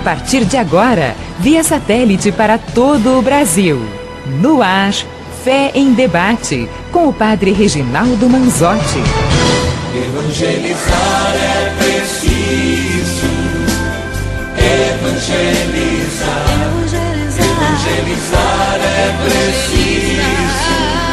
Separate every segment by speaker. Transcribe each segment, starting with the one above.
Speaker 1: partir de agora, via satélite para todo o Brasil. No ar, Fé em Debate, com o Padre Reginaldo Manzotti.
Speaker 2: Evangelizar é preciso. Evangelizar. Evangelizar é preciso.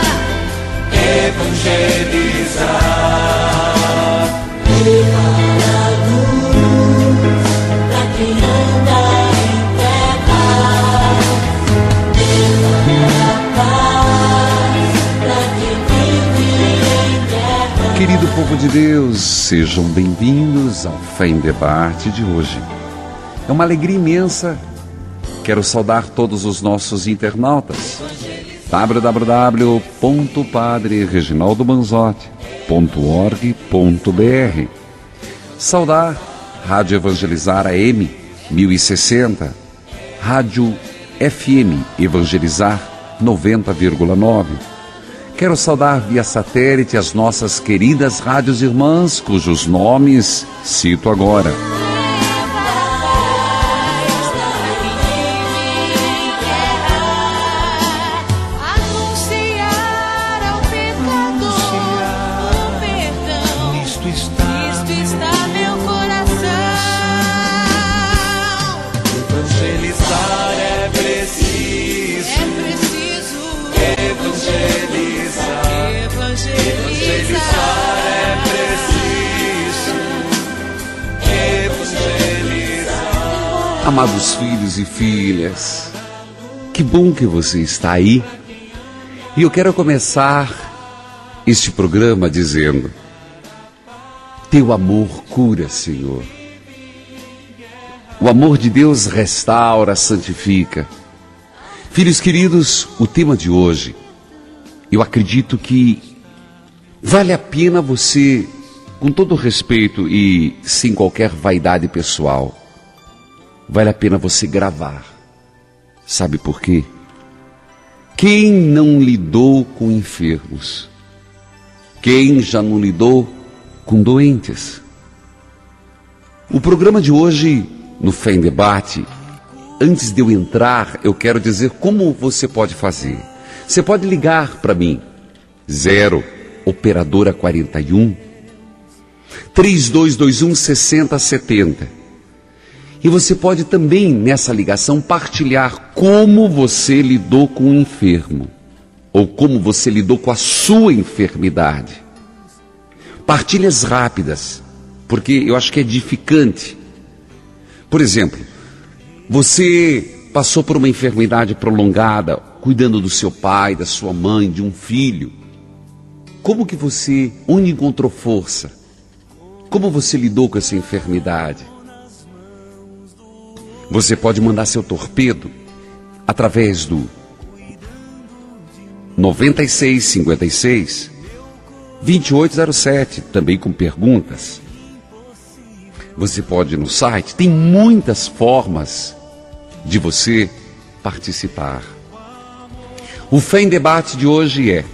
Speaker 2: Evangelizar. Levar a luz pra quem anda em pecado. Levar a paz pra quem vive em guerra.
Speaker 3: Querido povo de Deus, sejam bem-vindos ao Fé em Debate de hoje. É uma alegria imensa. Quero saudar todos os nossos internautas. www.padrereginaldomanzotti.org.br. Saudar Rádio Evangelizar AM 1060, Rádio FM Evangelizar 90,9. Quero saudar via satélite as nossas queridas rádios irmãs, cujos nomes cito agora. Amados filhos e filhas, que bom que você está aí. E eu quero começar este programa dizendo: Teu amor cura, Senhor. O amor de Deus restaura, santifica. Filhos queridos, o tema de hoje, eu acredito que vale a pena você, com todo respeito e sem qualquer vaidade pessoal, vale a pena você gravar. Sabe por quê? Quem não lidou com enfermos? Quem já não lidou com doentes? O programa de hoje, no Fé em Debate, antes de eu entrar, eu quero dizer como você pode fazer. Você pode ligar para mim, 0 operadora 41 3221 6070. E você pode também, nessa ligação, partilhar como você lidou com o enfermo, ou como você lidou com a sua enfermidade. Partilhas rápidas, porque eu acho que é edificante. Por exemplo, você passou por uma enfermidade prolongada, cuidando do seu pai, da sua mãe, de um filho. Como que você, onde encontrou força? Como você lidou com essa enfermidade? Você pode mandar seu torpedo através do 9656 2807, também com perguntas. Você pode ir no site, tem muitas formas de você participar. O Fé em Debate de hoje é: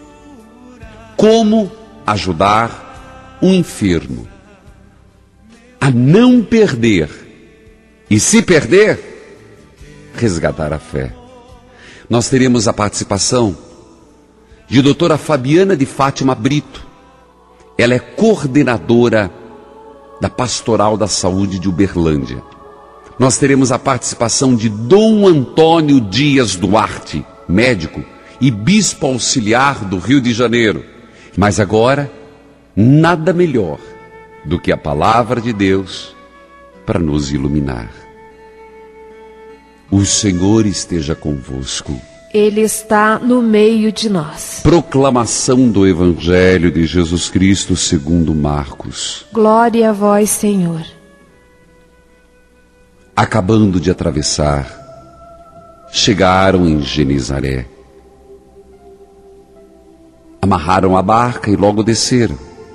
Speaker 3: como ajudar um enfermo a não perder, e se perder, resgatar a fé. Nós teremos a participação de doutora Fabiana de Fátima Brito. Ela é coordenadora da Pastoral da Saúde de Uberlândia. Nós teremos a participação de Dom Antônio Dias Duarte, médico e bispo auxiliar do Rio de Janeiro. Mas agora, nada melhor do que a palavra de Deus para nos iluminar. O Senhor esteja convosco.
Speaker 4: Ele está no meio de nós.
Speaker 3: Proclamação do Evangelho de Jesus Cristo segundo Marcos.
Speaker 4: Glória a vós, Senhor.
Speaker 3: Acabando de atravessar, chegaram em Genezaré. Amarraram a barca e logo desceram.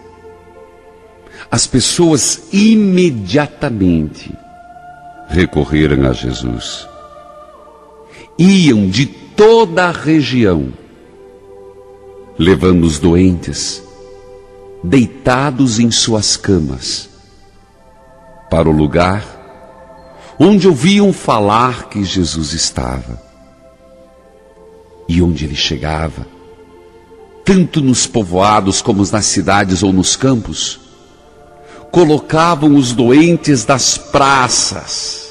Speaker 3: As pessoas imediatamente recorreram a Jesus. Iam de toda a região, levando os doentes, deitados em suas camas, para o lugar onde ouviam falar que Jesus estava. E onde ele chegava, tanto nos povoados como nas cidades ou nos campos, colocavam os doentes das praças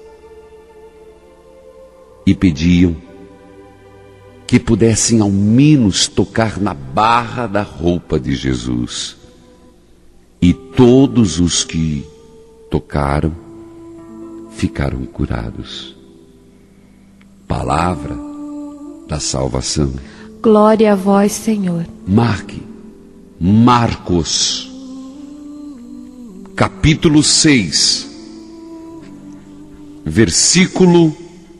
Speaker 3: e pediam que pudessem ao menos tocar na barra da roupa de Jesus. E todos os que tocaram ficaram curados. Palavra da salvação.
Speaker 4: Glória a vós, Senhor.
Speaker 3: Marque Marcos, capítulo 6, versículo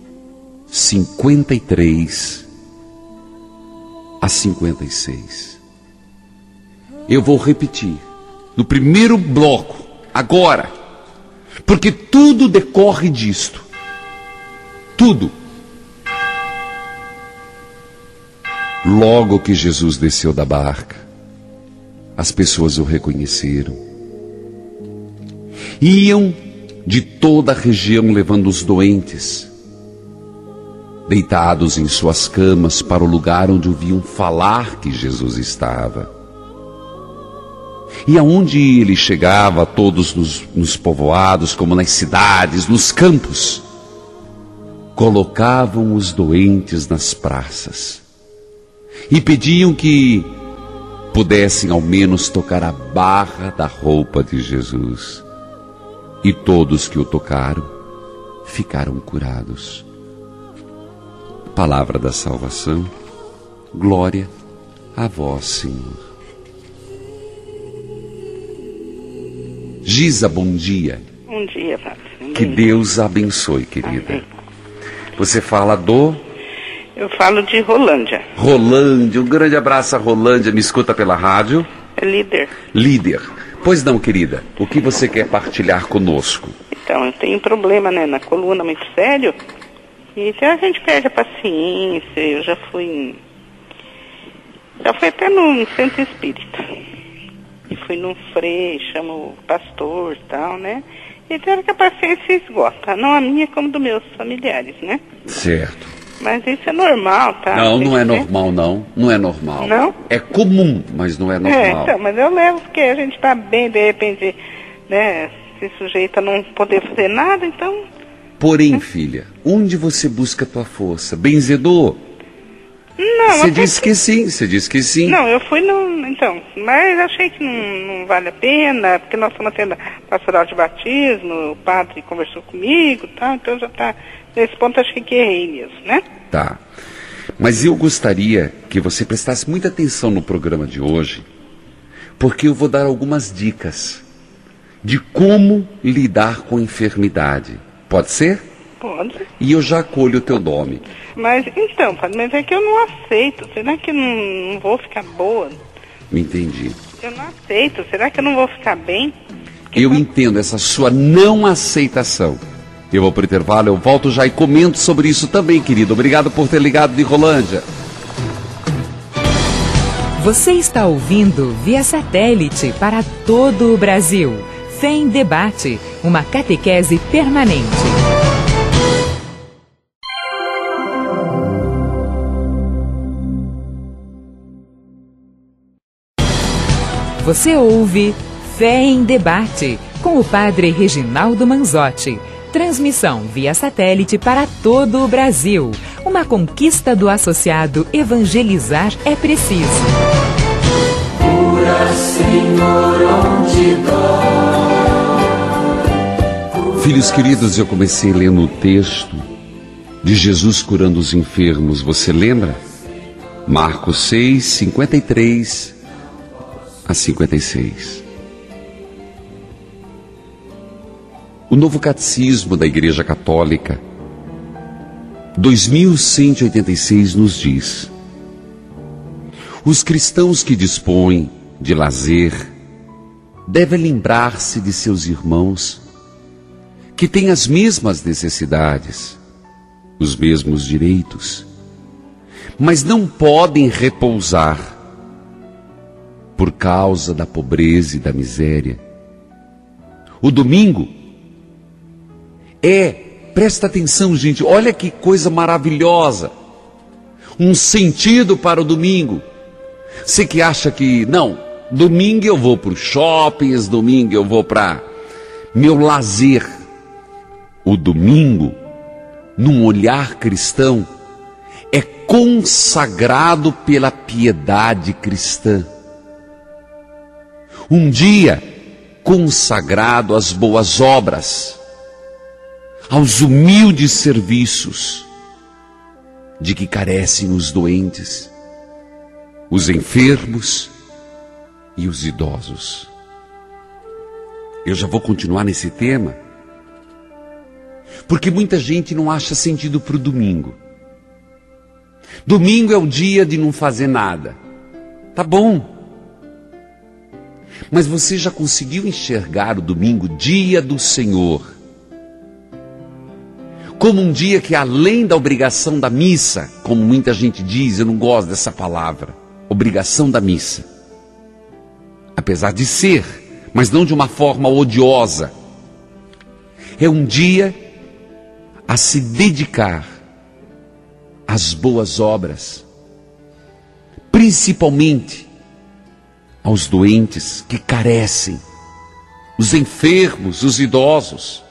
Speaker 3: 53 a 56. Eu vou repetir no primeiro bloco, agora, porque tudo decorre disto. Tudo. Logo que Jesus desceu da barca, as pessoas o reconheceram. Iam de toda a região levando os doentes, deitados em suas camas, para o lugar onde ouviam falar que Jesus estava. E aonde ele chegava, todos nos povoados, como nas cidades, nos campos, colocavam os doentes nas praças e pediam que pudessem ao menos tocar a barra da roupa de Jesus. E todos que o tocaram ficaram curados. Palavra da salvação. Glória a vós, Senhor. Giza, bom dia.
Speaker 5: Bom dia, Padre.
Speaker 3: Que Deus abençoe, querida.
Speaker 5: Amém.
Speaker 3: Você fala do...
Speaker 5: Eu falo de Rolândia.
Speaker 3: Rolândia, um grande abraço a Rolândia, me escuta pela rádio.
Speaker 5: É líder.
Speaker 3: Líder. Pois não, querida, o que você quer partilhar conosco?
Speaker 5: Então, eu tenho um problema, né, na coluna muito sério. E a gente perde a paciência. Eu já fui até no centro espírita. E fui num frei, chamo o pastor e tal, né? E tem hora que a paciência esgota. Não a minha, como dos meus familiares, né?
Speaker 3: Certo.
Speaker 5: Mas isso é normal, tá?
Speaker 3: Não, não é normal, não. Não é normal.
Speaker 5: Não?
Speaker 3: É comum, mas não é normal.
Speaker 5: Então, mas eu levo porque a gente tá bem, de repente, né? Se sujeita a não poder fazer nada, então...
Speaker 3: Porém, filha, onde você busca a tua força? Benzedor?
Speaker 5: Não,
Speaker 3: Você disse que sim, você disse que sim.
Speaker 5: Não, eu fui no... Então, mas achei que não vale a pena, porque nós estamos tendo pastoral de batismo, o padre conversou comigo e tal, então já está... Nesse ponto achei que errei mesmo, né?
Speaker 3: Tá. Mas eu gostaria que você prestasse muita atenção no programa de hoje, porque eu vou dar algumas dicas de como lidar com a enfermidade. Pode ser?
Speaker 5: Pode.
Speaker 3: E eu já acolho o teu nome.
Speaker 5: Mas, então, padre, mas é que eu não aceito. Será que eu não vou ficar boa?
Speaker 3: Entendi.
Speaker 5: Eu não aceito. Será que eu não vou ficar bem?
Speaker 3: Eu entendo essa sua não aceitação. Eu vou para o intervalo, eu volto já e comento sobre isso também, querido. Obrigado por ter ligado de Rolândia.
Speaker 1: Você está ouvindo via satélite para todo o Brasil. Fé em Debate, uma catequese permanente. Você ouve Fé em Debate, com o Padre Reginaldo Manzotti. Transmissão via satélite para todo o Brasil. Uma conquista do associado Evangelizar é Preciso.
Speaker 2: Cura, Senhor, onde dói.
Speaker 3: Filhos queridos, eu comecei lendo o texto de Jesus curando os enfermos. Você lembra? Marcos 6, 53 a 56. O Novo Catecismo da Igreja Católica, 2186, nos diz: os cristãos que dispõem de lazer devem lembrar-se de seus irmãos que têm as mesmas necessidades, os mesmos direitos, mas não podem repousar por causa da pobreza e da miséria. O domingo Presta atenção, gente, olha que coisa maravilhosa. Um sentido para o domingo. Você que acha que, não, domingo eu vou para os shoppings, domingo eu vou para meu lazer. O domingo, num olhar cristão, é consagrado pela piedade cristã. Um dia consagrado às boas obras, aos humildes serviços de que carecem os doentes, os enfermos e os idosos. Eu já vou continuar nesse tema, porque muita gente não acha sentido para o domingo. Domingo é o dia de não fazer nada. Tá bom. Mas você já conseguiu enxergar o domingo, dia do Senhor, como um dia que, além da obrigação da missa, como muita gente diz, eu não gosto dessa palavra, obrigação da missa, apesar de ser, mas não de uma forma odiosa, é um dia a se dedicar às boas obras, principalmente aos doentes que carecem, os enfermos, os idosos.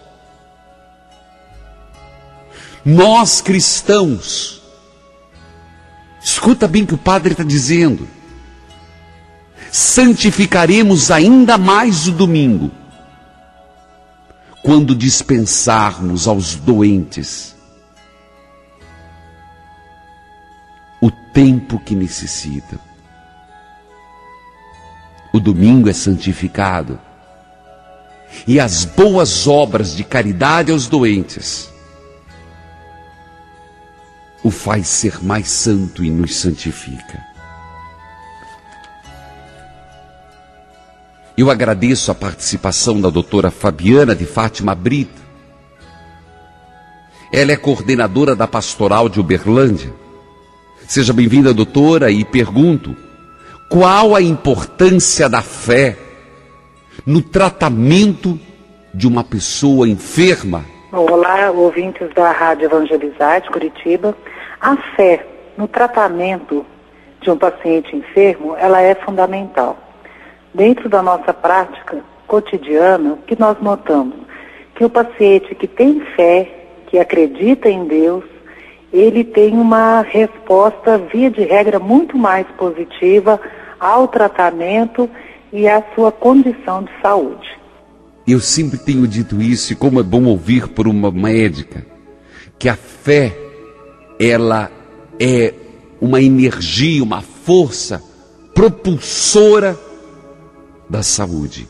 Speaker 3: Nós cristãos, escuta bem o que o padre está dizendo, santificaremos ainda mais o domingo, quando dispensarmos aos doentes o tempo que necessitam. O domingo é santificado e as boas obras de caridade aos doentes o faz ser mais santo e nos santifica. Eu agradeço a participação da doutora Fabiana de Fátima Brito. Ela é coordenadora da Pastoral de Uberlândia. Seja bem-vinda, doutora, e pergunto: qual a importância da fé no tratamento de uma pessoa enferma?
Speaker 6: Olá, ouvintes da Rádio Evangelizar de Curitiba. A fé no tratamento de um paciente enfermo, ela é fundamental. Dentro da nossa prática cotidiana, o que nós notamos? Que o paciente que tem fé, que acredita em Deus, ele tem uma resposta, via de regra, muito mais positiva ao tratamento e à sua condição de saúde.
Speaker 3: Eu sempre tenho dito isso, e como é bom ouvir por uma médica, que a fé, ela é uma energia, uma força propulsora da saúde.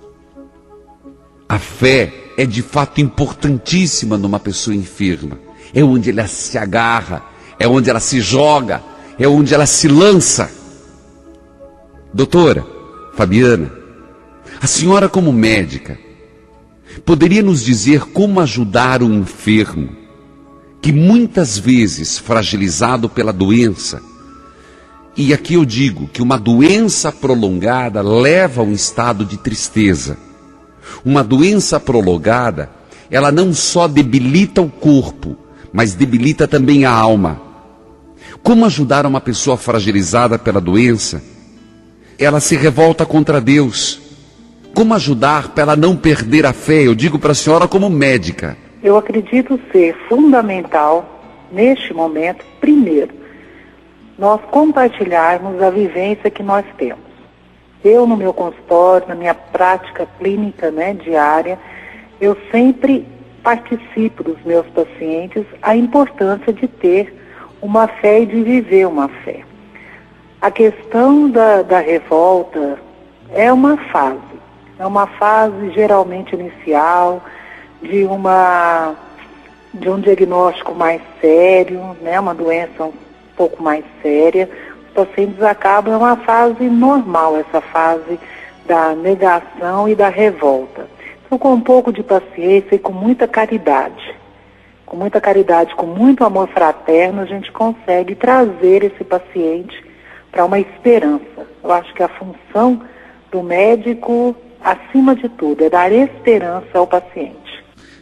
Speaker 3: A fé é de fato importantíssima numa pessoa enferma. É onde ela se agarra, é onde ela se joga, é onde ela se lança. Doutora Fabiana, a senhora como médica, poderia nos dizer como ajudar um enfermo que muitas vezes fragilizado pela doença, e aqui eu digo que uma doença prolongada leva a um estado de tristeza. Uma doença prolongada, ela não só debilita o corpo, mas debilita também a alma. Como ajudar uma pessoa fragilizada pela doença? Ela se revolta contra Deus. Como ajudar para ela não perder a fé? Eu digo para a senhora como médica.
Speaker 6: Eu acredito ser fundamental, neste momento, primeiro, nós compartilharmos a vivência que nós temos. Eu, no meu consultório, na minha prática clínica, diária, eu sempre participo dos meus pacientes a importância de ter uma fé e de viver uma fé. A questão da revolta é uma fase geralmente inicial, de um diagnóstico mais sério, uma doença um pouco mais séria. Os pacientes acabam, é uma fase normal, essa fase da negação e da revolta. Então, com um pouco de paciência e com muita caridade, com muito amor fraterno, a gente consegue trazer esse paciente para uma esperança. Eu acho que a função do médico, acima de tudo, é dar esperança ao paciente.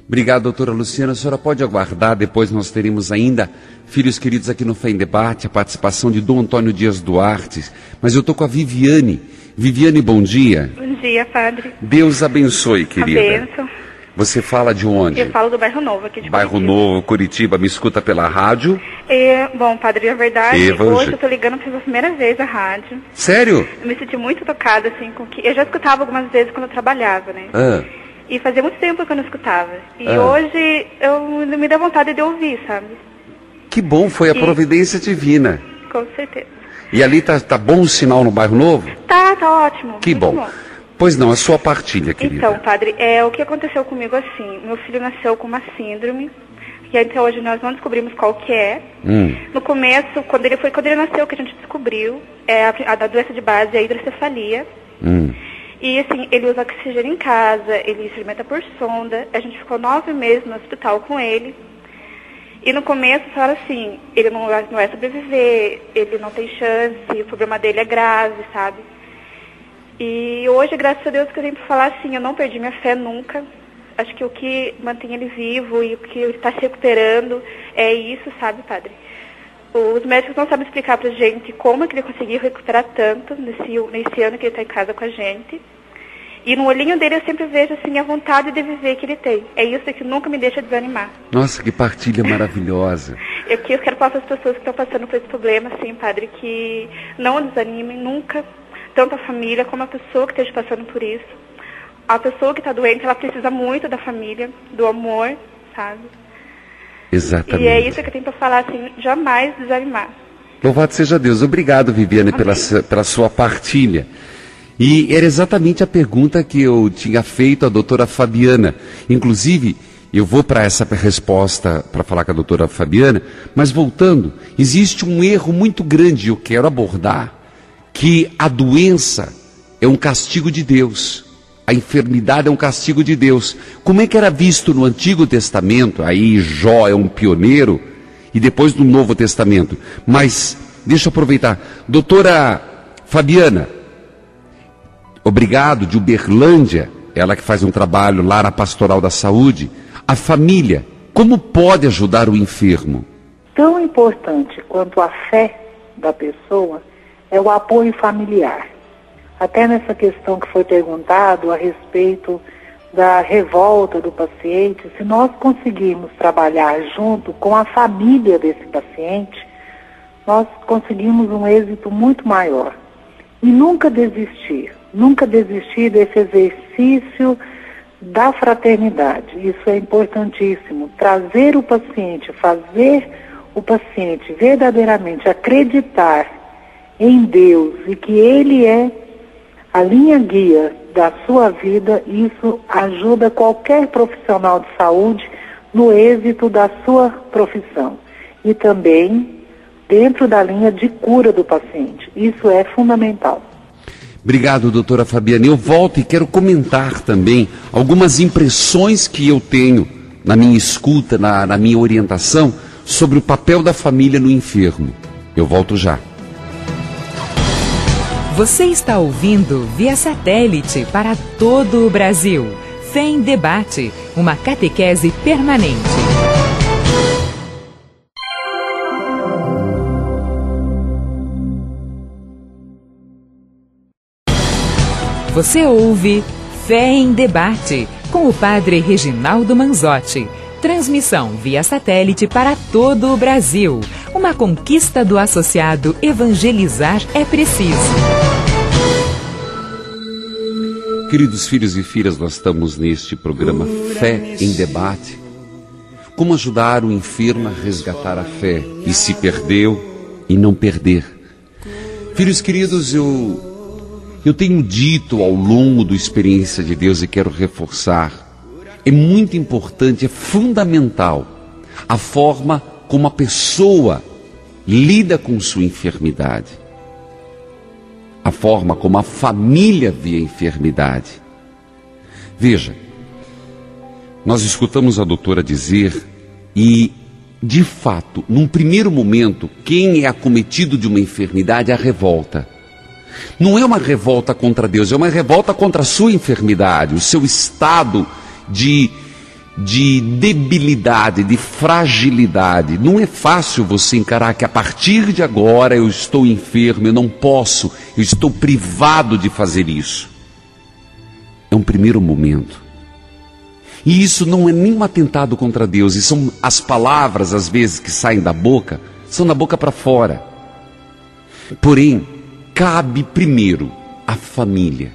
Speaker 3: Obrigado, doutora Luciana. A senhora pode aguardar, depois nós teremos ainda, filhos queridos, aqui no Fé em Debate, a participação de Dom Antônio Dias Duarte. Mas eu estou com a Viviane. Viviane, bom dia.
Speaker 7: Bom dia, padre.
Speaker 3: Deus abençoe, querida.
Speaker 7: A bênção.
Speaker 3: Você fala de onde?
Speaker 7: Eu falo do Bairro Novo, aqui de
Speaker 3: Bairro
Speaker 7: Curitiba.
Speaker 3: Novo, Curitiba. Me escuta pela rádio?
Speaker 7: Bom, padre, na verdade, hoje eu tô ligando pela primeira vez a rádio.
Speaker 3: Sério?
Speaker 7: Eu me senti muito tocada, assim, com que... Eu já escutava algumas vezes quando eu trabalhava, né? E fazia muito tempo que eu não escutava. E hoje me dá vontade de ouvir, sabe?
Speaker 3: Que bom, foi a providência divina.
Speaker 7: Com certeza.
Speaker 3: E ali tá bom o sinal no Bairro Novo?
Speaker 7: Tá ótimo.
Speaker 3: Que bom. Pois não, a sua partilha, querida.
Speaker 7: Então, padre, o que aconteceu comigo assim, meu filho nasceu com uma síndrome, que até hoje nós não descobrimos qual que é. No começo, quando ele nasceu, que a gente descobriu, a doença de base é a hidrocefalia. E assim, ele usa oxigênio em casa, ele se alimenta por sonda, a gente ficou 9 meses no hospital com ele. E no começo falaram assim, ele não vai sobreviver, ele não tem chance, o problema dele é grave, sabe? E hoje, graças a Deus, que eu tenho para falar assim, eu não perdi minha fé nunca. Acho que o que mantém ele vivo e o que ele está se recuperando é isso, sabe, padre? Os médicos não sabem explicar pra gente como é que ele conseguiu recuperar tanto nesse ano que ele está em casa com a gente. E no olhinho dele eu sempre vejo assim a vontade de viver que ele tem. É isso que nunca me deixa desanimar.
Speaker 3: Nossa, que partilha maravilhosa.
Speaker 7: Eu quero falar para as pessoas que estão passando por esse problema, assim, padre, que não desanimem nunca. Tanto a família como a pessoa que esteja passando por isso. A pessoa que está doente, ela precisa muito da família, do amor, sabe?
Speaker 3: Exatamente.
Speaker 7: E é isso que eu tenho para falar, assim, jamais desanimar.
Speaker 3: Louvado seja Deus. Obrigado, Viviane, pela sua partilha. E era exatamente a pergunta que eu tinha feito à doutora Fabiana. Inclusive, eu vou para essa resposta para falar com a doutora Fabiana, mas voltando, existe um erro muito grande, eu quero abordar, que a doença é um castigo de Deus, a enfermidade é um castigo de Deus. Como é que era visto no Antigo Testamento? Aí Jó é um pioneiro, e depois no Novo Testamento. Mas, deixa eu aproveitar, doutora Fabiana, obrigado, de Uberlândia, ela que faz um trabalho lá na Pastoral da Saúde. A família, como pode ajudar o enfermo?
Speaker 6: Tão importante quanto a fé da pessoa é o apoio familiar. Até nessa questão que foi perguntado a respeito da revolta do paciente, se nós conseguirmos trabalhar junto com a família desse paciente, nós conseguimos um êxito muito maior. E nunca desistir desse exercício da fraternidade. Isso é importantíssimo. Trazer o paciente, fazer o paciente verdadeiramente acreditar em Deus e que Ele é a linha guia da sua vida, isso ajuda qualquer profissional de saúde no êxito da sua profissão. E também dentro da linha de cura do paciente. Isso é fundamental.
Speaker 3: Obrigado, doutora Fabiana. Eu volto e quero comentar também algumas impressões que eu tenho na minha escuta, na minha orientação, sobre o papel da família no enfermo. Eu volto já.
Speaker 1: Você está ouvindo via satélite para todo o Brasil. Fé em Debate, uma catequese permanente. Você ouve Fé em Debate, com o padre Reginaldo Manzotti. Transmissão via satélite para todo o Brasil. Uma conquista do associado Evangelizar é Preciso.
Speaker 3: Queridos filhos e filhas, nós estamos neste programa Fé em Debate. Como ajudar o enfermo a resgatar a fé e se perdeu e não perder. Filhos queridos, eu tenho dito ao longo da experiência de Deus e quero reforçar, é muito importante, é fundamental a forma como a pessoa lida com sua enfermidade. A forma como a família vê a enfermidade. Veja, nós escutamos a doutora dizer, e de fato, num primeiro momento, quem é acometido de uma enfermidade é a revolta. Não é uma revolta contra Deus, é uma revolta contra a sua enfermidade, o seu estado de de debilidade, de fragilidade. Não é fácil você encarar que a partir de agora eu estou enfermo, eu não posso, eu estou privado de fazer isso. É um primeiro momento. E isso não é nenhum atentado contra Deus, e são as palavras, às vezes, que saem da boca, são da boca para fora. Porém, cabe primeiro à família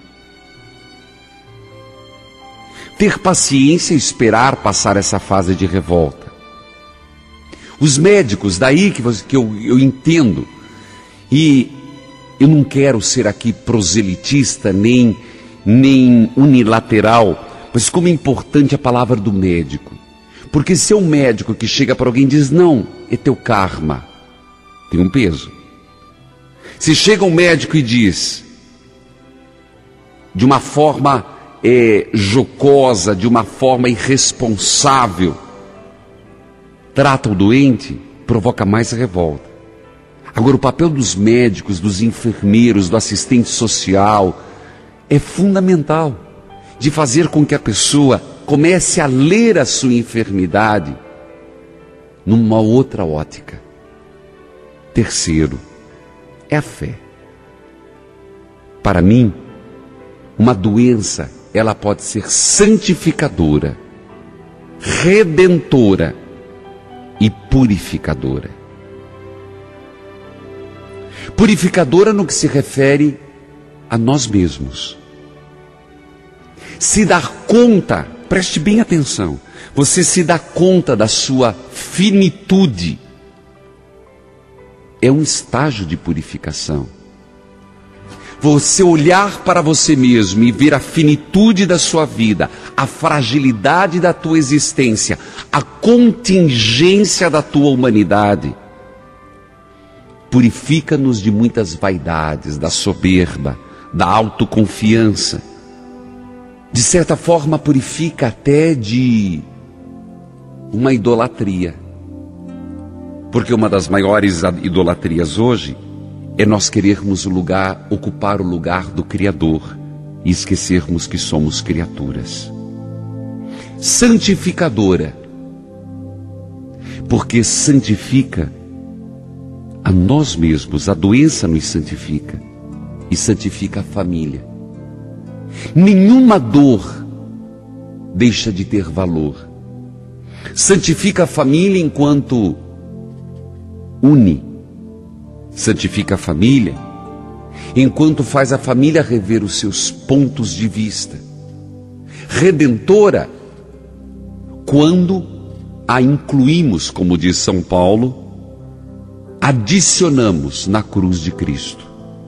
Speaker 3: ter paciência e esperar passar essa fase de revolta. Os médicos, daí que eu entendo, e eu não quero ser aqui proselitista, nem unilateral, mas como é importante a palavra do médico. Porque se é um médico que chega para alguém e diz, não, é teu karma, tem um peso. Se chega um médico e diz, de uma forma jocosa, de uma forma irresponsável, trata o doente, provoca mais revolta. Agora, o papel dos médicos, dos enfermeiros, do assistente social é fundamental, de fazer com que a pessoa comece a ler a sua enfermidade numa outra ótica. Terceiro, é a fé. Para mim, uma doença, ela pode ser santificadora, redentora e purificadora. Purificadora no que se refere a nós mesmos. Se dar conta, preste bem atenção, você se dá conta da sua finitude. É um estágio de purificação. Você olhar para você mesmo e ver a finitude da sua vida, a fragilidade da tua existência, a contingência da tua humanidade, purifica-nos de muitas vaidades, da soberba, da autoconfiança. De certa forma, purifica até de uma idolatria. Porque uma das maiores idolatrias hoje é nós querermos ocupar o lugar do Criador e esquecermos que somos criaturas. Santificadora, porque santifica a nós mesmos, a doença nos santifica e santifica a família. Nenhuma dor deixa de ter valor. Santifica a família enquanto une. Santifica a família enquanto faz a família rever os seus pontos de vista. Redentora, quando a incluímos, como diz São Paulo, adicionamos na cruz de Cristo.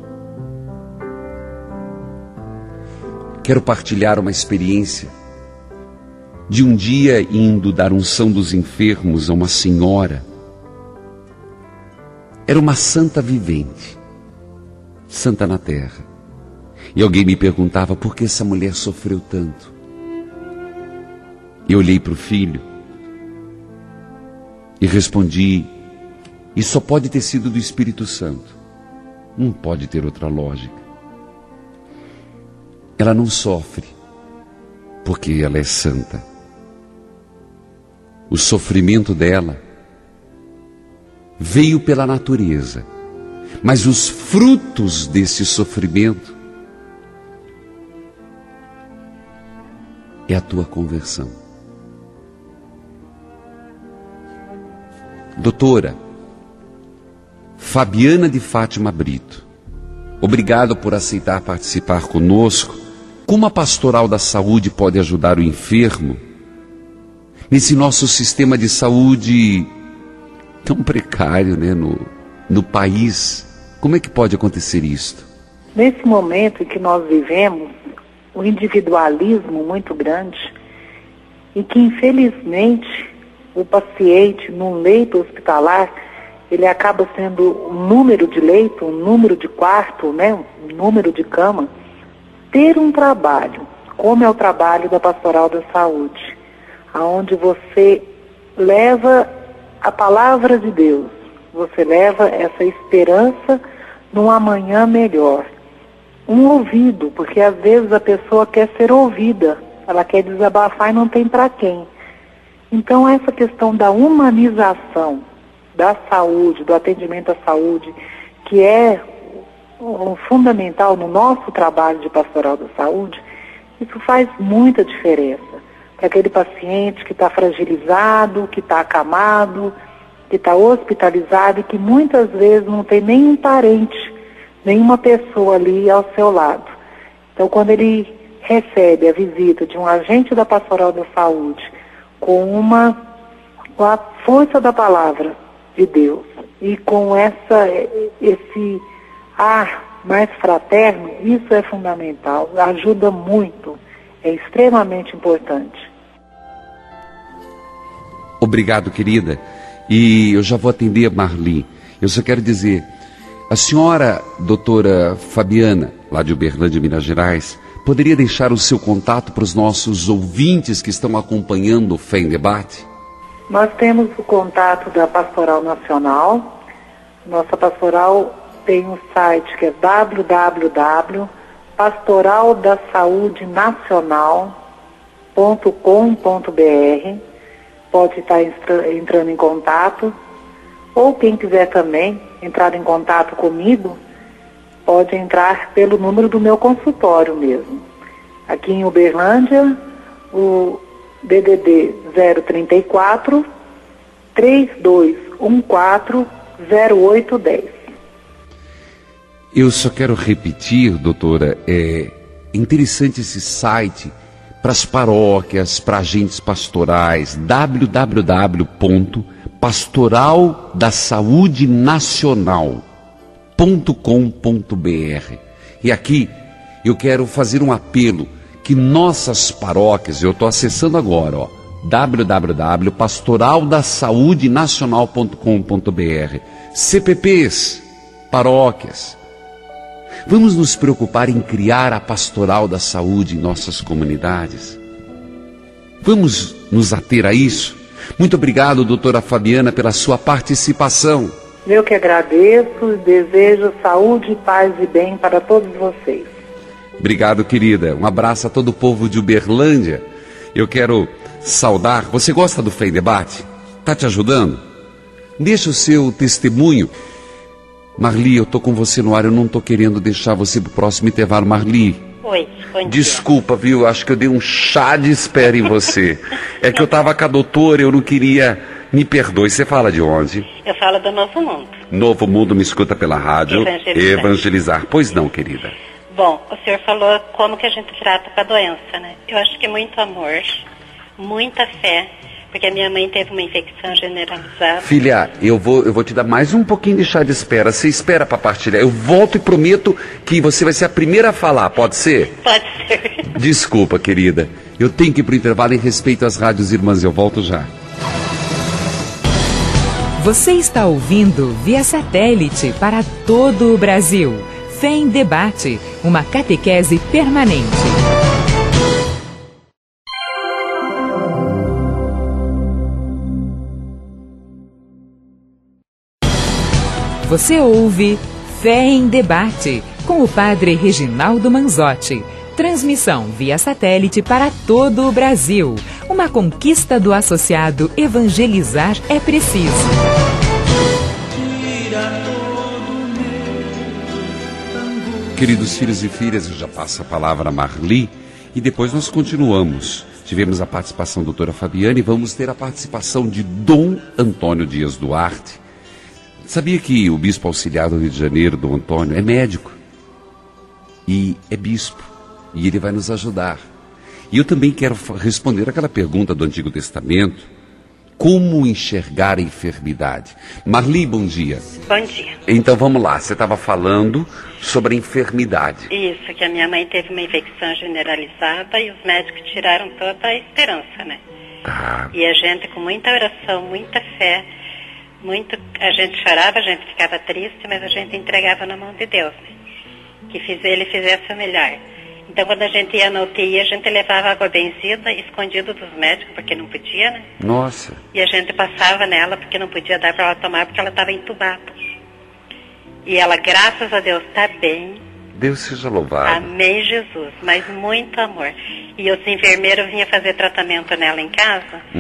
Speaker 3: Quero partilhar uma experiência de um dia indo dar unção dos enfermos a uma senhora. Era uma santa vivente, santa na terra. E alguém me perguntava por que essa mulher sofreu tanto. Eu olhei para o filho e respondi, isso só pode ter sido do Espírito Santo. Não pode ter outra lógica. Ela não sofre porque ela é santa. O sofrimento dela veio pela natureza, mas os frutos desse sofrimento é a tua conversão. Doutora Fabiana de Fátima Brito, obrigado por aceitar participar conosco. Como a pastoral da saúde pode ajudar o enfermo nesse nosso sistema de saúde tão precário, né, no país? Como é que pode acontecer isto?
Speaker 6: Nesse momento em que nós vivemos, o individualismo muito grande, e que infelizmente o paciente num leito hospitalar, ele acaba sendo um número de leito, um número de quarto, né, um número de cama. Ter um trabalho, como é o trabalho da Pastoral da Saúde, aonde você leva a palavra de Deus, você leva essa esperança num amanhã melhor. Um ouvido, porque às vezes a pessoa quer ser ouvida, ela quer desabafar e não tem para quem. Então, essa questão da humanização da saúde, do atendimento à saúde, que é fundamental no nosso trabalho de pastoral da saúde, isso faz muita diferença para aquele paciente que está fragilizado, que está acamado, que está hospitalizado e que muitas vezes não tem nenhum parente, nenhuma pessoa ali ao seu lado. Então, quando ele recebe a visita de um agente da pastoral da saúde com a força da palavra de Deus e com esse ar mais fraterno, isso é fundamental, ajuda muito, é extremamente importante.
Speaker 3: Obrigado, querida. E eu já vou atender a Marli. Eu só quero dizer, a senhora, doutora Fabiana, lá de Uberlândia, Minas Gerais, poderia deixar o seu contato para os nossos ouvintes que estão acompanhando o Fé em Debate?
Speaker 6: Nós temos o contato da Pastoral Nacional. Nossa pastoral tem um site que é www.pastoraldasaudenacional.com.br. Pode estar entrando em contato. Ou quem quiser também entrar em contato comigo, pode entrar pelo número do meu consultório mesmo. Aqui em Uberlândia, o DDD 034 3214 0810.
Speaker 3: Eu só quero repetir, doutora, é interessante esse site para as paróquias, para agentes pastorais, www.pastoraldasaudenacional.com.br. E aqui eu quero fazer um apelo que nossas paróquias, eu estou acessando agora, ó, www.pastoraldasaudenacional.com.br, CPPs, paróquias, vamos nos preocupar em criar a pastoral da saúde em nossas comunidades. Vamos nos ater a isso? Muito obrigado, doutora Fabiana, pela sua participação.
Speaker 6: Eu que agradeço e desejo saúde, paz e bem para todos vocês.
Speaker 3: Obrigado, querida. Um abraço a todo o povo de Uberlândia. Eu quero saudar. Você gosta do Fé em Debate? Está te ajudando? Deixa o seu testemunho. Marli, eu estou com você no ar. Eu não estou querendo deixar você para o próximo intervalo. Marli.
Speaker 8: Oi, bom dia.
Speaker 3: Desculpa, viu? Acho que eu dei um chá de espera em você. É que eu estava com a doutora, eu não queria... Me perdoe, você fala de onde?
Speaker 8: Eu falo do Novo Mundo.
Speaker 3: Novo Mundo me escuta pela rádio. Evangelizar. Pois não, querida.
Speaker 8: Bom, o senhor falou como que a gente trata com a doença, né? Eu acho que muito amor, muita fé, porque a minha mãe teve uma infecção generalizada.
Speaker 3: Filha, eu vou te dar mais um pouquinho de chá de espera. Você espera para partilhar. Eu volto e prometo que você vai ser a primeira a falar, pode ser?
Speaker 8: Pode ser.
Speaker 3: Desculpa, querida. Eu tenho que ir para o intervalo em respeito às rádios irmãs. Eu volto já.
Speaker 1: Você está ouvindo via satélite para todo o Brasil. Fé em Debate, uma catequese permanente. Você ouve Fé em Debate, com o padre Reginaldo Manzotti. Transmissão via satélite para todo o Brasil. Uma conquista do associado Evangelizar é Preciso.
Speaker 3: Queridos filhos e filhas, eu já passo a palavra a Marli e depois nós continuamos. Tivemos a participação da doutora Fabiana e vamos ter a participação de Dom Antônio Dias Duarte. Sabia que o bispo auxiliar do Rio de Janeiro, Dom Antônio, é médico e é bispo e ele vai nos ajudar. E eu também quero responder aquela pergunta do Antigo Testamento: como enxergar a enfermidade? Marli, bom dia.
Speaker 8: Bom dia.
Speaker 3: Então vamos lá, você estava falando sobre a enfermidade.
Speaker 8: Isso, que a minha mãe teve uma infecção generalizada e os médicos tiraram toda a esperança, né?
Speaker 3: Ah.
Speaker 8: E a gente, com muita oração, muita fé, a gente chorava, a gente ficava triste, mas a gente entregava na mão de Deus, né? Que ele fizesse o melhor. Então, quando a gente ia na UTI, a gente levava água benzida, escondido dos médicos, porque não podia, né?
Speaker 3: Nossa.
Speaker 8: E a gente passava nela, porque não podia dar para ela tomar, porque ela estava entubada. E ela, graças a Deus, está bem.
Speaker 3: Deus seja louvado.
Speaker 8: Amém, Jesus. Mas muito amor. E os enfermeiros vinham fazer tratamento nela em casa.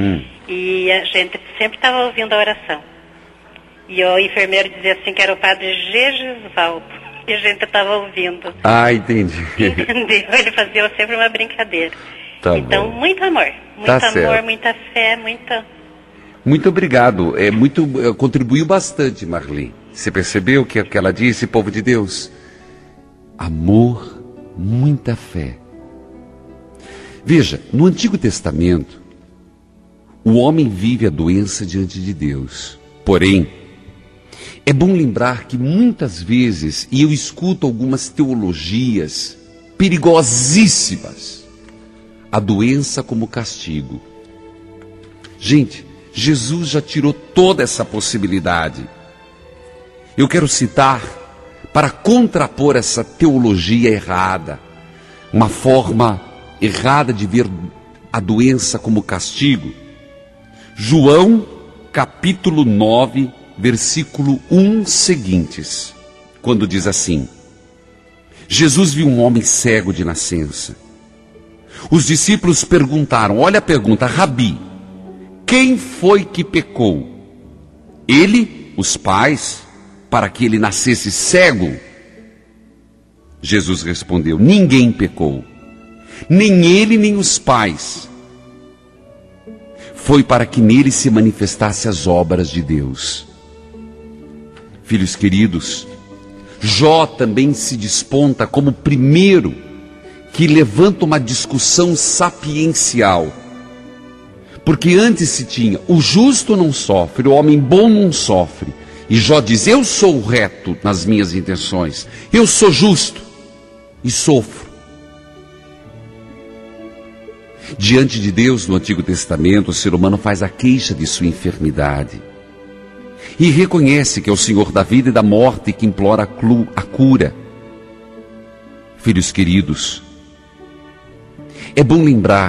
Speaker 8: E a gente sempre estava ouvindo a oração. E o enfermeiro dizia assim que era o padre Gegisvaldo. E a gente estava ouvindo.
Speaker 3: Ah, entendi.
Speaker 8: Entendeu? Ele fazia sempre uma brincadeira.
Speaker 3: Tá
Speaker 8: então,
Speaker 3: bom.
Speaker 8: muito amor. Muito
Speaker 3: Tá
Speaker 8: amor,
Speaker 3: certo.
Speaker 8: muita fé, muita...
Speaker 3: Muito obrigado. Contribuiu bastante, Marli. Você percebeu o que ela disse, povo de Deus? Amor, muita fé. Veja, no Antigo Testamento, o homem vive a doença diante de Deus. Porém, é bom lembrar que muitas vezes, e eu escuto algumas teologias perigosíssimas, a doença como castigo. Gente, Jesus já tirou toda essa possibilidade. Eu quero citar, para contrapor essa teologia errada, uma forma errada de ver a doença como castigo, João capítulo 9, versículo 1 seguintes, quando diz assim: Jesus viu um homem cego de nascença. Os discípulos perguntaram, olha a pergunta, Rabi, quem foi que pecou? Ele, os pais, para que ele nascesse cego? Jesus respondeu, ninguém pecou, nem ele nem os pais. Foi para que nele se manifestassem as obras de Deus. Filhos queridos, Jó também se desponta como o primeiro que levanta uma discussão sapiencial. Porque antes se tinha, o justo não sofre, o homem bom não sofre. E Jó diz, eu sou reto nas minhas intenções, eu sou justo e sofro. Diante de Deus, no Antigo Testamento, o ser humano faz a queixa de sua enfermidade. E reconhece que é o Senhor da vida e da morte que implora a cura. Filhos queridos, é bom lembrar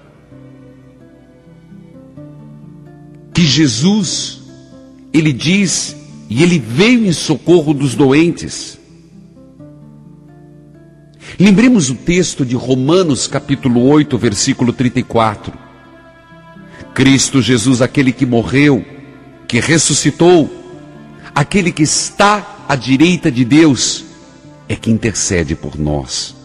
Speaker 3: que Jesus, ele diz, e ele veio em socorro dos doentes. Lembremos o texto de Romanos capítulo 8, versículo 34. Cristo Jesus, aquele que morreu, que ressuscitou, aquele que está à direita de Deus, é que intercede por nós.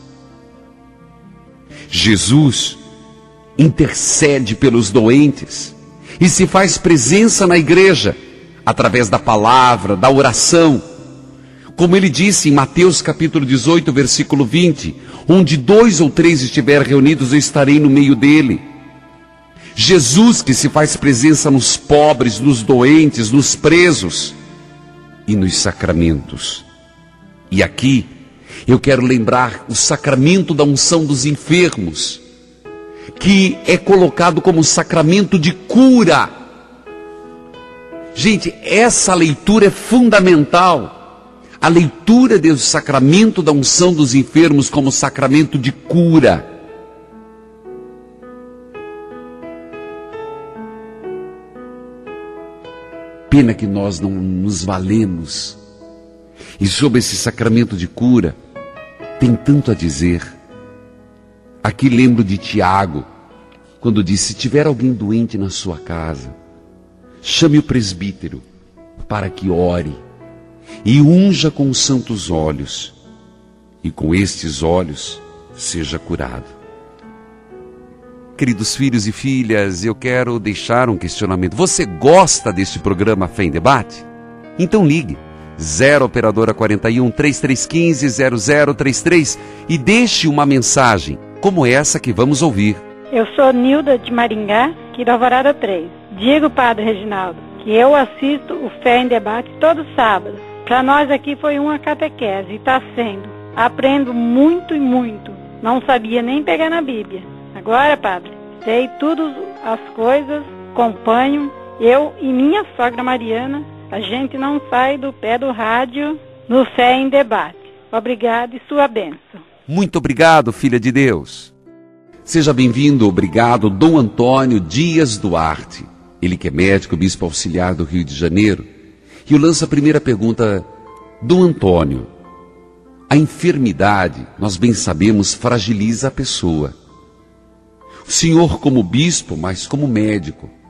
Speaker 3: Jesus intercede pelos doentes e se faz presença na igreja, através da palavra, da oração. Como ele disse em Mateus capítulo 18, versículo 20, onde 2 ou 3 estiverem reunidos, eu estarei no meio dele. Jesus que se faz presença nos pobres, nos doentes, nos presos e nos sacramentos. E aqui eu quero lembrar o sacramento da unção dos enfermos, que é colocado como sacramento de cura. Gente, essa leitura é fundamental. A leitura do sacramento da unção dos enfermos como sacramento de cura. Pena que nós não nos valemos. E sobre esse sacramento de cura, tem tanto a dizer. Aqui lembro de Tiago, quando disse, se tiver alguém doente na sua casa, chame o presbítero para que ore e unja com os santos óleos, e com estes óleos seja curado. Queridos filhos e filhas, eu quero deixar um questionamento. Você gosta deste programa Fé em Debate? Então ligue 0 operadora 41 3315 0033 e deixe uma mensagem como essa que vamos ouvir.
Speaker 9: Eu sou Nilda de Maringá, aqui da Alvorada 3. Digo, Padre Reginaldo, que eu assisto o Fé em Debate todo sábado. Para nós aqui foi uma catequese, e está sendo. Aprendo muito e muito. Não sabia nem pegar na Bíblia. Agora, Padre, sei todas as coisas, acompanho. Eu e minha sogra Mariana, a gente não sai do pé do rádio no Fé em Debate. Obrigado e sua bênção.
Speaker 3: Muito obrigado, filha de Deus. Seja bem-vindo, obrigado, Dom Antônio Dias Duarte. Ele que é médico, bispo auxiliar do Rio de Janeiro. E eu lanço a primeira pergunta, Dom Antônio. A enfermidade, nós bem sabemos, fragiliza a pessoa. O senhor como bispo, mas como médico,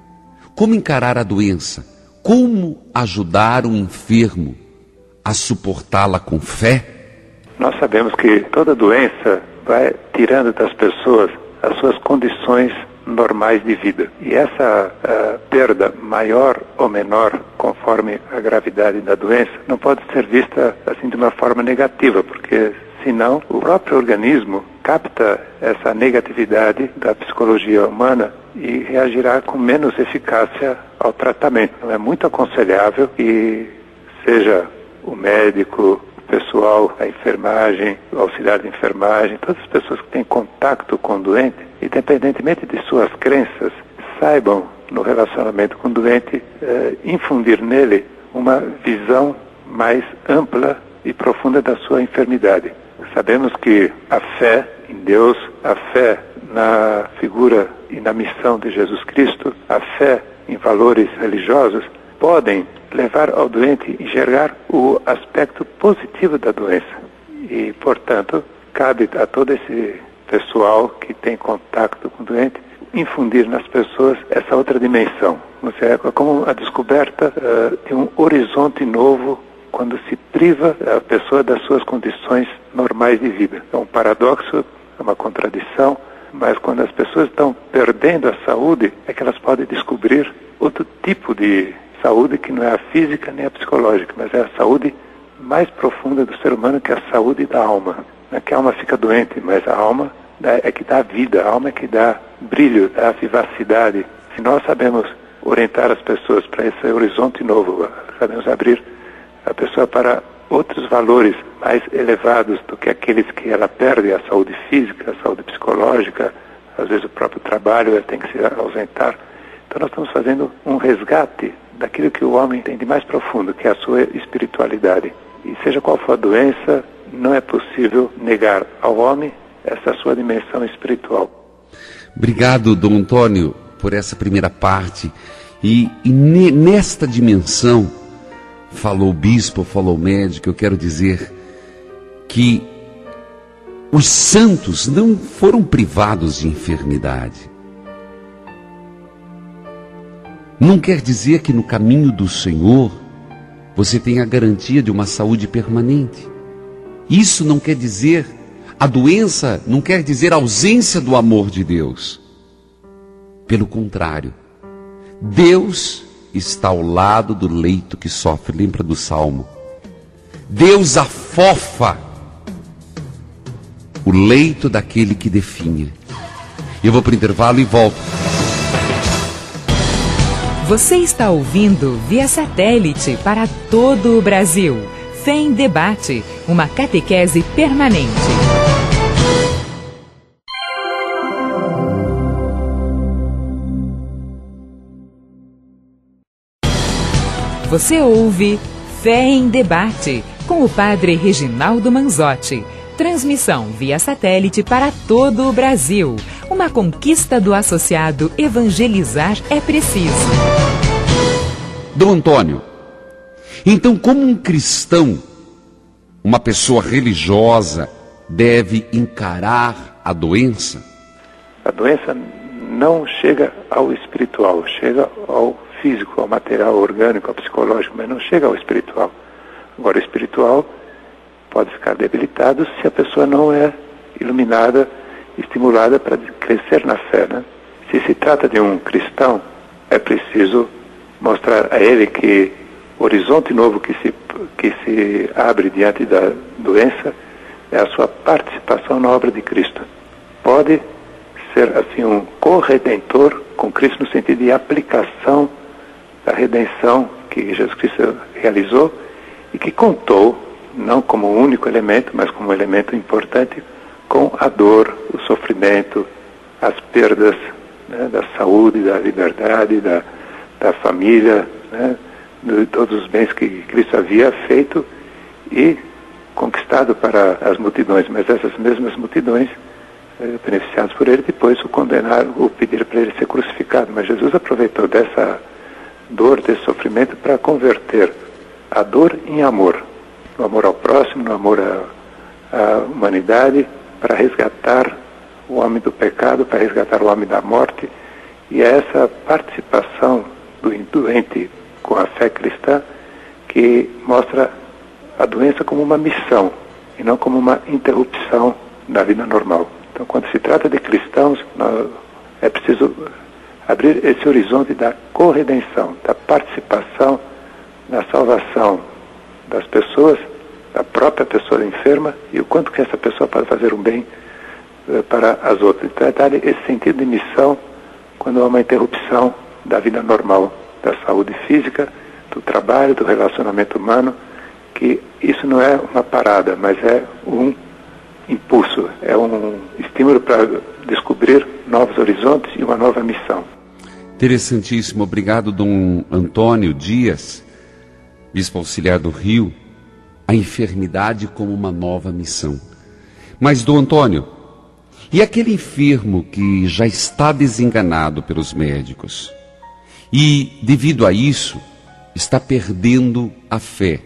Speaker 3: Como encarar a doença? Como ajudar um enfermo a suportá-la com fé?
Speaker 10: Nós sabemos que toda doença vai tirando das pessoas as suas condições normais de vida. E essa perda maior ou menor, conforme a gravidade da doença, não pode ser vista assim de uma forma negativa, porque senão o próprio organismo capta essa negatividade da psicologia humana e reagirá com menos eficácia ao tratamento. Então é muito aconselhável que seja o médico, o pessoal, a enfermagem, o auxiliar de enfermagem, todas as pessoas que têm contato com o doente, independentemente de suas crenças, saibam, no relacionamento com o doente, infundir nele uma visão mais ampla e profunda da sua enfermidade. Sabemos que a fé em Deus, a fé na figura e na missão de Jesus Cristo, a fé em valores religiosos, podem levar ao doente a enxergar o aspecto positivo da doença. E, portanto, cabe a todo esse pessoal que tem contato com o doente infundir nas pessoas essa outra dimensão. Ou seja, é como a descoberta de um horizonte novo quando se priva a pessoa das suas condições normais de vida. É um paradoxo, é uma contradição, mas quando as pessoas estão perdendo a saúde, é que elas podem descobrir outro tipo de saúde que não é a física nem a psicológica, mas é a saúde mais profunda do ser humano, que é a saúde da alma. Não é que a alma fica doente, mas a alma é que dá vida, a alma é que dá brilho, dá vivacidade. Se nós sabemos orientar as pessoas para esse horizonte novo, sabemos abrir a pessoa para outros valores mais elevados do que aqueles que ela perde, a saúde física, a saúde psicológica, às vezes o próprio trabalho, ela tem que se ausentar. Então nós estamos fazendo um resgate daquilo que o homem tem de mais profundo, que é a sua espiritualidade. E seja qual for a doença, não é possível negar ao homem essa sua dimensão espiritual.
Speaker 3: Obrigado, Dom Antônio, por essa primeira parte. E nesta dimensão, falou o bispo, falou o médico, eu quero dizer que os santos não foram privados de enfermidade. Não quer dizer que no caminho do Senhor você tenha a garantia de uma saúde permanente. Isso não quer dizer, a doença não quer dizer a ausência do amor de Deus. Pelo contrário, Deus está ao lado do leito que sofre. Lembra do Salmo? Deus afofa o leito daquele que definha. Eu vou para o intervalo e volto.
Speaker 1: Você está ouvindo via satélite para todo o Brasil. Fé em Debate, uma catequese permanente. Você ouve Fé em Debate, com o Padre Reginaldo Manzotti. Transmissão via satélite para todo o Brasil. Uma conquista do associado Evangelizar é Preciso.
Speaker 3: Dom Antônio, então como um cristão, uma pessoa religiosa, deve encarar a doença?
Speaker 10: A doença não chega ao espiritual, chega ao físico, ao material orgânico, ao psicológico, mas não chega ao espiritual. Agora, o espiritual pode ficar debilitado se a pessoa não é iluminada, estimulada para crescer na fé, né? Se se trata de um cristão, é preciso mostrar a ele que o horizonte novo que se abre diante da doença é a sua participação na obra de Cristo. Pode ser, assim, um corredentor com Cristo no sentido de aplicação da redenção que Jesus Cristo realizou e que contou, não como um único elemento, mas como um elemento importante, com a dor, o sofrimento, as perdas, né, da saúde, da liberdade, da família, né, de todos os bens que Cristo havia feito e conquistado para as multidões. Mas essas mesmas multidões, beneficiadas por ele, depois o condenaram, o pediram para ele ser crucificado. Mas Jesus aproveitou dessa dor, desse sofrimento, para converter a dor em amor. No amor ao próximo, no amor à humanidade, para resgatar o homem do pecado, para resgatar o homem da morte. E é essa participação do doente com a fé cristã, que mostra a doença como uma missão e não como uma interrupção da vida normal. Então, quando se trata de cristãos, é preciso abrir esse horizonte da corredenção, da participação na salvação das pessoas, da própria pessoa enferma, e o quanto que essa pessoa pode fazer um bem para as outras. Então, é dar esse sentido de missão quando há uma interrupção da vida normal, da saúde física, do trabalho, do relacionamento humano, que isso não é uma parada, mas é um impulso, é um estímulo para descobrir novos horizontes e uma nova missão.
Speaker 3: Interessantíssimo. Obrigado, Dom Antônio Dias, bispo auxiliar do Rio. A enfermidade como uma nova missão. Mas, Dom Antônio, e aquele enfermo que já está desenganado pelos médicos e, devido a isso, está perdendo a fé?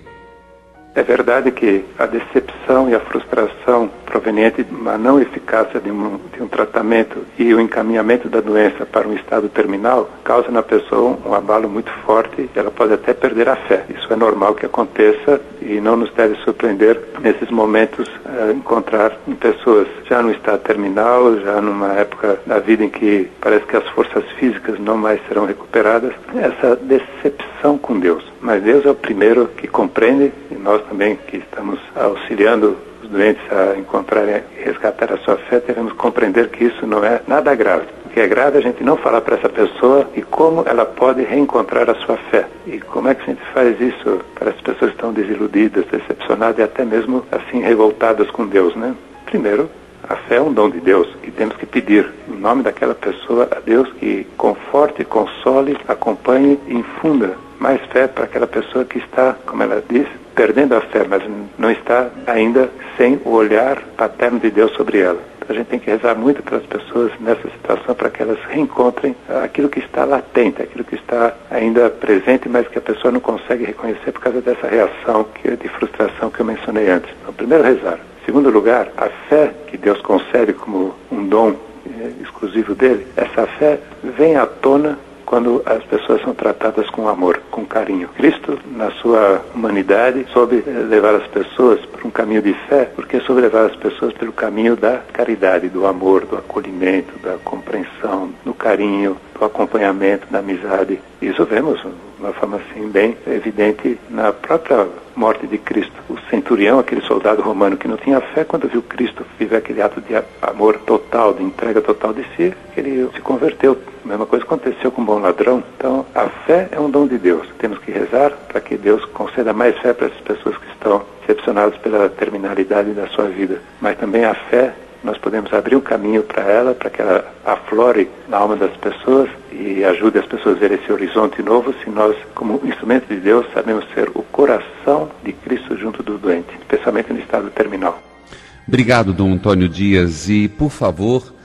Speaker 10: É verdade que a decepção e a frustração proveniente de uma não eficácia de um tratamento e o encaminhamento da doença para um estado terminal causa na pessoa um abalo muito forte, e ela pode até perder a fé. Isso é normal que aconteça e não nos deve surpreender nesses momentos encontrar em pessoas já no estado terminal, já numa época da vida em que parece que as forças físicas não mais serão recuperadas, essa decepção com Deus. Mas Deus é o primeiro que compreende, e nós também que estamos auxiliando os doentes a encontrarem e resgatar a sua fé, devemos compreender que isso não é nada grave. O que é grave é a gente não falar para essa pessoa e como ela pode reencontrar a sua fé. E como é que a gente faz isso para as pessoas que estão desiludidas, decepcionadas e até mesmo assim revoltadas com Deus, né? Primeiro, a fé é um dom de Deus e temos que pedir em nome daquela pessoa a Deus que conforte, console, acompanhe e infunda mais fé para aquela pessoa que está, como ela diz, perdendo a fé, mas não está ainda sem o olhar paterno de Deus sobre ela. Então, a gente tem que rezar muito para as pessoas nessa situação para que elas reencontrem aquilo que está latente, aquilo que está ainda presente, mas que a pessoa não consegue reconhecer por causa dessa reação de frustração que eu mencionei antes. Então, primeiro, rezar. Em segundo lugar, a fé que Deus concede como um dom exclusivo dele, essa fé vem à tona quando as pessoas são tratadas com amor, com carinho. Cristo, na sua humanidade, soube levar as pessoas por um caminho de fé, porque soube levar as pessoas pelo caminho da caridade, do amor, do acolhimento, da compreensão, do carinho, do acompanhamento, da amizade. Isso vemos de uma forma assim bem evidente na própria morte de Cristo. O centurião, aquele soldado romano que não tinha fé, quando viu Cristo viver aquele ato de amor total, de entrega total de si, ele se converteu. A mesma coisa aconteceu com um bom ladrão. Então, a fé é um dom de Deus. Temos que rezar para que Deus conceda mais fé para essas pessoas que estão decepcionadas pela terminalidade da sua vida. Mas também a fé, nós podemos abrir um caminho para ela, para que ela aflore na alma das pessoas e ajude as pessoas a ver esse horizonte novo, se nós, como instrumento de Deus, sabemos ser o coração de Cristo junto do doente, especialmente no estado terminal.
Speaker 3: Obrigado, Dom Antônio Dias. E, por favor,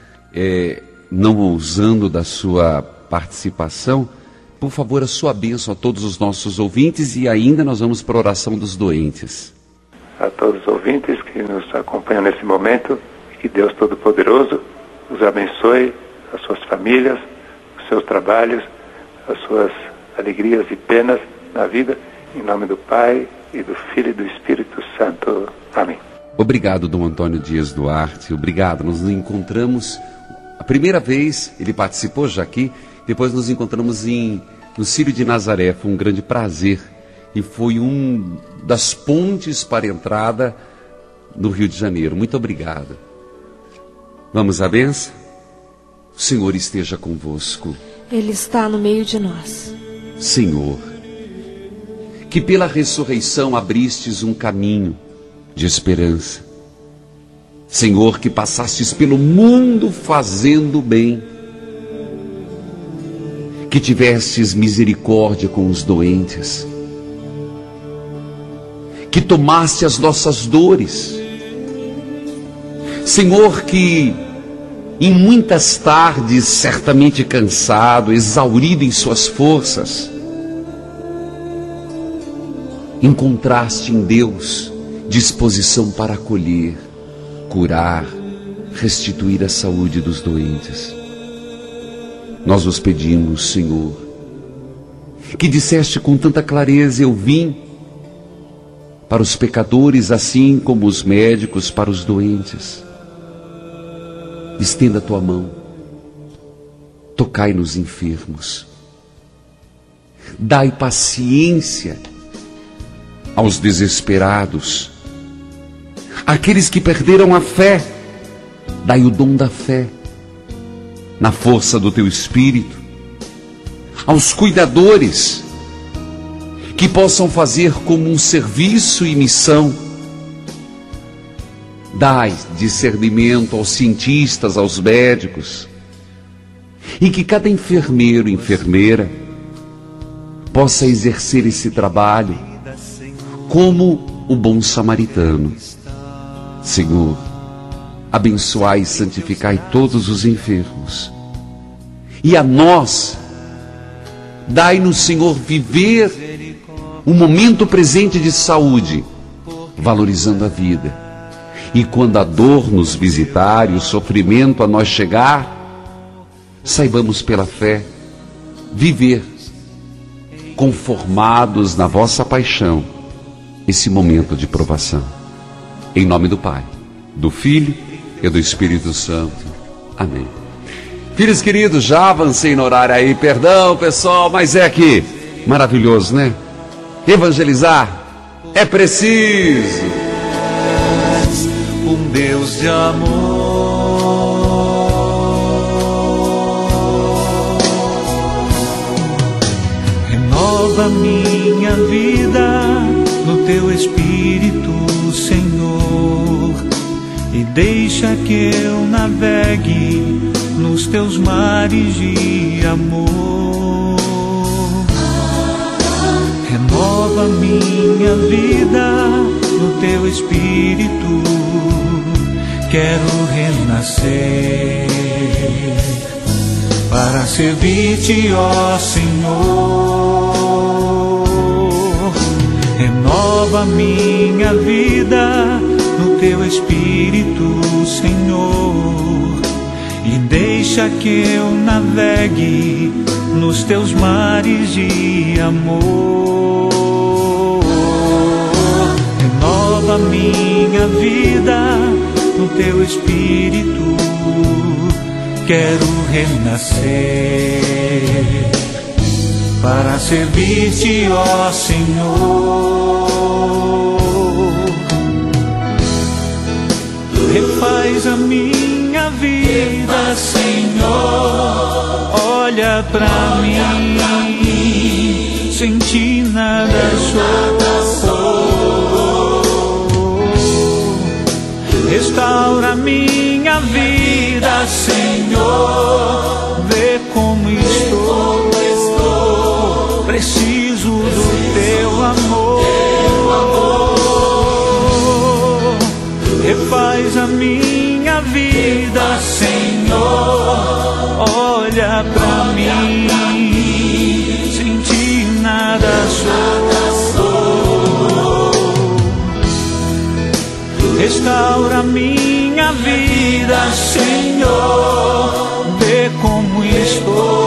Speaker 3: não usando da sua participação, por favor, a sua bênção a todos os nossos ouvintes, e ainda nós vamos para a oração dos doentes.
Speaker 10: A todos os ouvintes que nos acompanham nesse momento, que Deus Todo-Poderoso os abençoe, as suas famílias, os seus trabalhos, as suas alegrias e penas na vida, em nome do Pai, e do Filho e do Espírito Santo. Amém.
Speaker 3: Obrigado, Dom Antônio Dias Duarte, obrigado. Nós nos encontramos, a primeira vez ele participou já aqui, depois nos encontramos no Círio de Nazaré, foi um grande prazer, e foi um das pontes para a entrada no Rio de Janeiro. Muito obrigado. Vamos à bênção? O Senhor esteja convosco.
Speaker 4: Ele está no meio de nós.
Speaker 3: Senhor, que pela ressurreição abristes um caminho de esperança. Senhor, que passastes pelo mundo fazendo bem. Que tivestes misericórdia com os doentes. Que tomaste as nossas dores. Senhor, que em muitas tardes, certamente cansado, exaurido em suas forças, encontraste em Deus disposição para acolher, curar, restituir a saúde dos doentes. Nós os pedimos, Senhor, que disseste com tanta clareza: eu vim para os pecadores, assim como os médicos para os doentes. Estenda a tua mão, tocai nos enfermos, dai paciência aos desesperados, aqueles que perderam a fé, dai o dom da fé, na força do teu Espírito, aos cuidadores, que possam fazer como um serviço e missão. Dai discernimento aos cientistas, aos médicos, e que cada enfermeiro e enfermeira possa exercer esse trabalho como o bom samaritano. Senhor, abençoai e santificai todos os enfermos, e a nós dai-nos, Senhor, viver um momento presente de saúde, valorizando a vida. E quando a dor nos visitar e o sofrimento a nós chegar, saibamos pela fé viver conformados na vossa paixão esse momento de provação. Em nome do Pai, do Filho e do Espírito Santo. Amém. Filhos queridos, já avancei no horário aí, perdão pessoal, mas é aqui, maravilhoso, né? Evangelizar é preciso.
Speaker 2: Um Deus de amor, renova minha vida no teu Espírito, Senhor, e deixa que eu navegue nos teus mares de amor. Renova minha vida no teu Espírito, quero renascer para servir-te, ó Senhor. Renova minha vida no teu Espírito, Senhor, e deixa que eu navegue nos teus mares de amor. Renova minha vida no teu Espírito, quero renascer para servir-te, ó Senhor. Refaz a minha vida, Senhor, olha pra mim, sem ti nada sou. Restaura minha vida, Senhor, vê como estou, preciso do teu amor. Refaz a minha vida, Senhor, olha pra mim, sem ti nada sou. Restaura minha vida, Senhor, vê como estou,